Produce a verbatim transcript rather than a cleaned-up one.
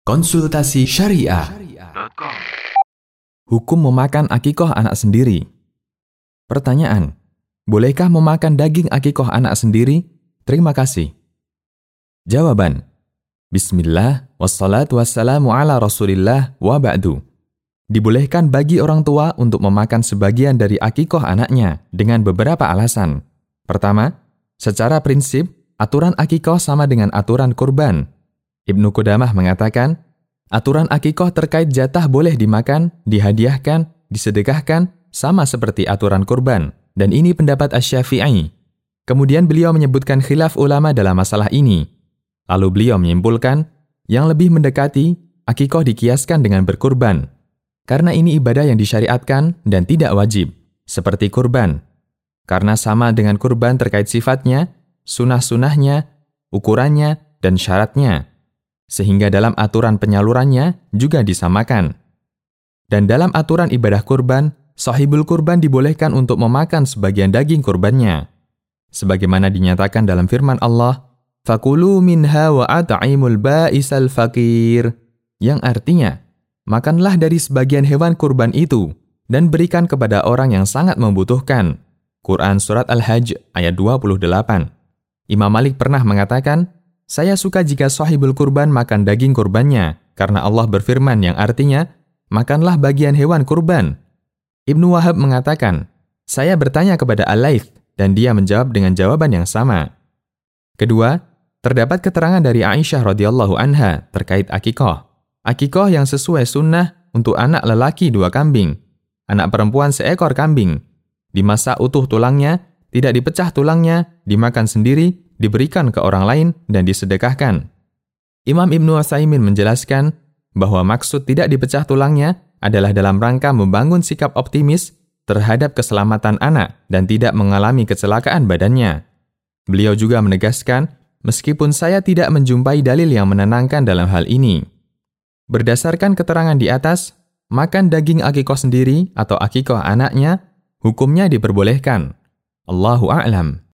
Konsultasi Syariah. Hukum memakan akikoh anak sendiri. Pertanyaan, bolehkah memakan daging akikoh anak sendiri? Terima kasih. Jawaban, Bismillah, wassalatu wassalamu ala rasulillah, wa ba'du. Dibolehkan bagi orang tua untuk memakan sebagian dari akikoh anaknya dengan beberapa alasan. Pertama, secara prinsip, aturan akikoh sama dengan aturan kurban. Ibnu Qudamah mengatakan, aturan akikoh terkait jatah boleh dimakan, dihadiahkan, disedekahkan, sama seperti aturan kurban, dan ini pendapat Asy-Syafi'i. Kemudian beliau menyebutkan khilaf ulama dalam masalah ini. Lalu beliau menyimpulkan, yang lebih mendekati, akikoh dikiaskan dengan berkurban. Karena ini ibadah yang disyariatkan dan tidak wajib, seperti kurban. Karena sama dengan kurban terkait sifatnya, sunah-sunahnya, ukurannya, dan syaratnya. Sehingga dalam aturan penyalurannya juga disamakan. Dan dalam aturan ibadah kurban, sahibul kurban dibolehkan untuk memakan sebagian daging kurbannya. Sebagaimana dinyatakan dalam firman Allah, "Fakulu minha wa at'imul ba'isal faqir," yang artinya, makanlah dari sebagian hewan kurban itu dan berikan kepada orang yang sangat membutuhkan. Quran Surat Al-Hajj ayat dua puluh delapan. Imam Malik pernah mengatakan, saya suka jika sahibul kurban makan daging kurbannya, karena Allah berfirman yang artinya, makanlah bagian hewan kurban. Ibnu Wahab mengatakan, saya bertanya kepada Al-Laits, dan dia menjawab dengan jawaban yang sama. Kedua, terdapat keterangan dari Aisyah radhiyallahu anha terkait akikoh. Akikoh yang sesuai sunnah untuk anak lelaki dua kambing, anak perempuan seekor kambing. Dimasak utuh tulangnya, tidak dipecah tulangnya, dimakan sendiri, diberikan ke orang lain, dan disedekahkan. Imam Ibnu Utsaimin menjelaskan bahwa maksud tidak dipecah tulangnya adalah dalam rangka membangun sikap optimis terhadap keselamatan anak dan tidak mengalami kecelakaan badannya. Beliau juga menegaskan, meskipun saya tidak menjumpai dalil yang menenangkan dalam hal ini. Berdasarkan keterangan di atas, makan daging akikoh sendiri atau akikoh anaknya, hukumnya diperbolehkan. Allahu a'lam.